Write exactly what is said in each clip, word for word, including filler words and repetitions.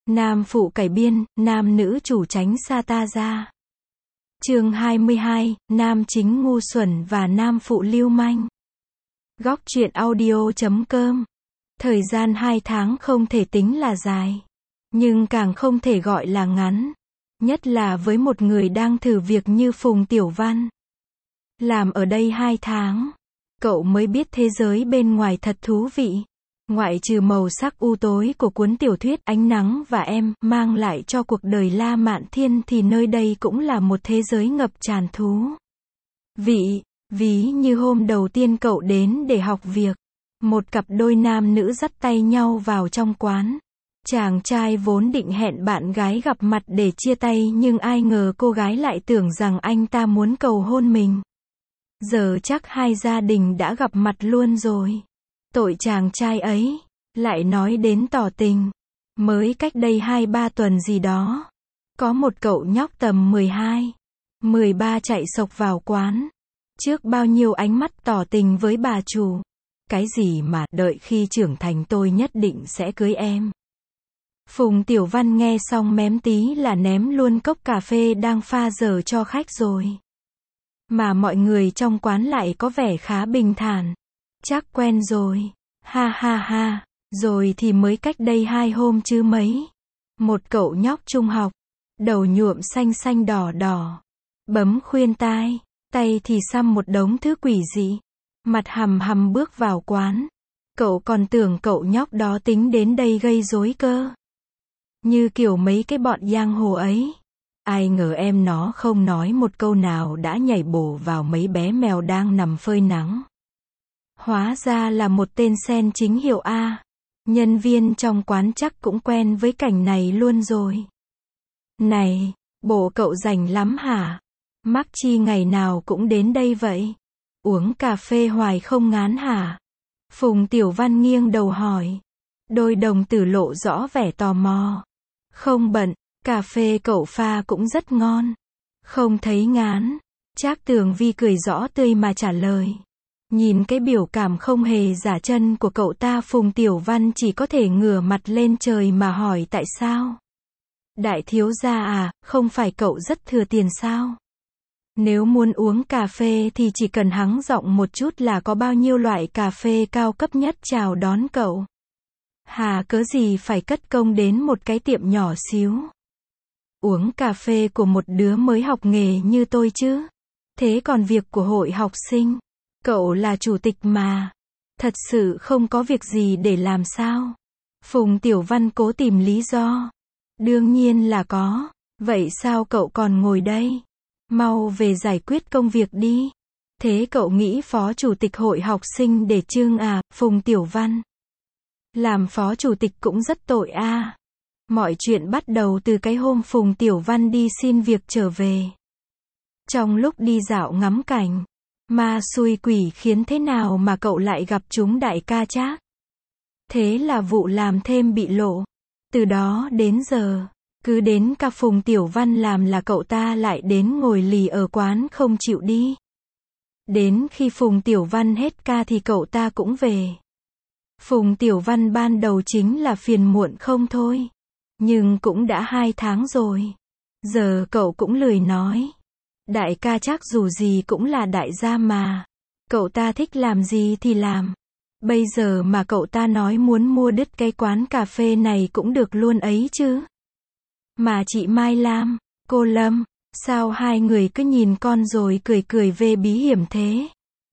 Nam phụ cải biên, nam nữ chủ tránh xa ta ra. Chương hai mươi hai, nam chính ngu xuẩn và nam phụ lưu manh. Góc truyện audio chấm com. Thời gian hai tháng không thể tính là dài, nhưng càng không thể gọi là ngắn. Nhất là với một người đang thử việc như Phùng Tiểu Văn. Làm ở đây hai tháng, cậu mới biết thế giới bên ngoài thật thú vị. Ngoại trừ màu sắc u tối của cuốn tiểu thuyết Ánh Nắng và Em mang lại cho cuộc đời La Mạn Thiên thì nơi đây cũng là một thế giới ngập tràn thú vị. Ví như hôm đầu tiên cậu đến để học việc, một cặp đôi nam nữ dắt tay nhau vào trong quán. Chàng trai vốn định hẹn bạn gái gặp mặt để chia tay, nhưng ai ngờ cô gái lại tưởng rằng anh ta muốn cầu hôn mình. Giờ chắc hai gia đình đã gặp mặt luôn rồi. Tội chàng trai ấy, lại nói đến tỏ tình. Mới cách đây hai ba tuần gì đó, có một cậu nhóc tầm mười hai, mười ba chạy xộc vào quán. Trước bao nhiêu ánh mắt tỏ tình với bà chủ. Cái gì mà đợi khi trưởng thành tôi nhất định sẽ cưới em. Phùng Tiểu Văn nghe xong mém tí là ném luôn cốc cà phê đang pha dở cho khách rồi. Mà mọi người trong quán lại có vẻ khá bình thản. Chắc quen rồi. Ha ha ha. Rồi thì mới cách đây hai hôm chứ mấy. Một cậu nhóc trung học, đầu nhuộm xanh xanh đỏ đỏ, bấm khuyên tai, tay thì xăm một đống thứ quỷ dị, mặt hầm hầm bước vào quán. Cậu còn tưởng cậu nhóc đó tính đến đây gây rối cơ. Như kiểu mấy cái bọn giang hồ ấy. Ai ngờ em nó không nói một câu nào đã nhảy bổ vào mấy bé mèo đang nằm phơi nắng. Hóa ra là một tên sen chính hiệu A. Nhân viên trong quán chắc cũng quen với cảnh này luôn rồi. Này, bộ cậu rảnh lắm hả? Mắc chi ngày nào cũng đến đây vậy? Uống cà phê hoài không ngán hả? Phùng Tiểu Văn nghiêng đầu hỏi. Đôi đồng tử lộ rõ vẻ tò mò. Không bận, cà phê cậu pha cũng rất ngon. Không thấy ngán. Trác Tường Vi cười rõ tươi mà trả lời. Nhìn cái biểu cảm không hề giả chân của cậu ta, Phùng Tiểu Văn chỉ có thể ngửa mặt lên trời mà hỏi tại sao? Đại thiếu gia à, không phải cậu rất thừa tiền sao? Nếu muốn uống cà phê thì chỉ cần hắng giọng một chút là có bao nhiêu loại cà phê cao cấp nhất chào đón cậu. Hà cớ gì phải cất công đến một cái tiệm nhỏ xíu. Uống cà phê của một đứa mới học nghề như tôi chứ. Thế còn việc của hội học sinh, cậu là chủ tịch mà. Thật sự không có việc gì để làm sao? Phùng Tiểu Văn cố tìm lý do. Đương nhiên là có. Vậy sao cậu còn ngồi đây? Mau về giải quyết công việc đi. Thế cậu nghĩ phó chủ tịch hội học sinh để trưng à, Phùng Tiểu Văn? Làm phó chủ tịch cũng rất tội a. À. Mọi chuyện bắt đầu từ cái hôm Phùng Tiểu Văn đi xin việc trở về. Trong lúc đi dạo ngắm cảnh, ma xui quỷ khiến thế nào mà cậu lại gặp chúng đại ca Trác. Thế là vụ làm thêm bị lộ. Từ đó đến giờ, cứ đến ca Phùng Tiểu Văn làm là cậu ta lại đến ngồi lì ở quán không chịu đi. Đến khi Phùng Tiểu Văn hết ca thì cậu ta cũng về. Phùng Tiểu Văn ban đầu chính là phiền muộn không thôi. Nhưng cũng đã hai tháng rồi. Giờ cậu cũng lười nói. Đại ca Trác dù gì cũng là đại gia mà. Cậu ta thích làm gì thì làm. Bây giờ mà cậu ta nói muốn mua đứt cái quán cà phê này cũng được luôn ấy chứ. Mà chị Mai Lam, cô Lâm, sao hai người cứ nhìn con rồi cười cười về bí hiểm thế?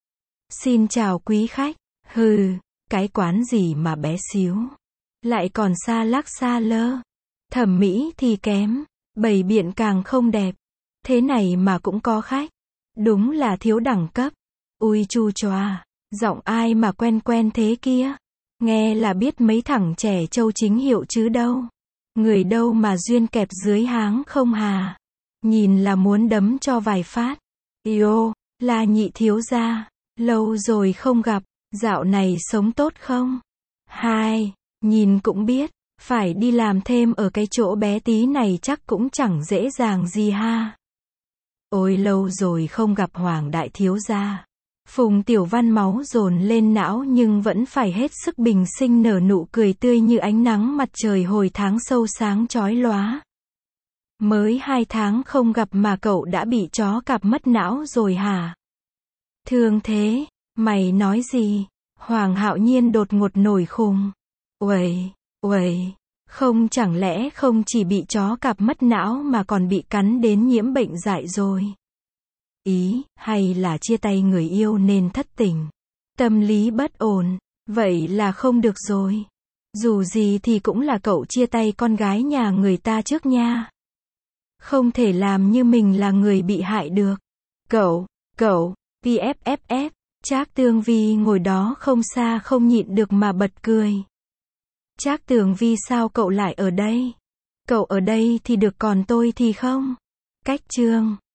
Xin chào quý khách. Hừ, cái quán gì mà bé xíu. Lại còn xa lắc xa lơ. Thẩm mỹ thì kém, bày biện càng không đẹp. Thế này mà cũng có khách. Đúng là thiếu đẳng cấp. Ui chu choa, giọng ai mà quen quen thế kia. Nghe là biết mấy thằng trẻ trâu chính hiệu chứ đâu. Người đâu mà duyên kẹp dưới háng không hà. Nhìn là muốn đấm cho vài phát. Yêu, là nhị thiếu gia. Lâu rồi không gặp, dạo này sống tốt không? Hai, nhìn cũng biết. Phải đi làm thêm ở cái chỗ bé tí này chắc cũng chẳng dễ dàng gì ha. Ôi lâu rồi không gặp Hoàng đại thiếu gia. Phùng Tiểu Văn máu dồn lên não nhưng vẫn phải hết sức bình sinh nở nụ cười tươi như ánh nắng mặt trời hồi tháng sâu sáng chói lóa. Mới hai tháng không gặp mà cậu đã bị chó cạp mất não rồi hả? Thương thế, mày nói gì? Hoàng Hạo Nhiên đột ngột nổi khùng. Uầy, uầy, không chẳng lẽ không chỉ bị chó cạp mất não mà còn bị cắn đến nhiễm bệnh dại rồi? Ý, hay là chia tay người yêu nên thất tình? Tâm lý bất ổn, vậy là không được rồi. Dù gì thì cũng là cậu chia tay con gái nhà người ta trước nha. Không thể làm như mình là người bị hại được. Cậu, cậu, pê ép ép ép, Trác Tường Vi ngồi đó không xa không nhịn được mà bật cười. Trác Tường Vi sao cậu lại ở đây? Cậu ở đây thì được còn tôi thì không? Cách chương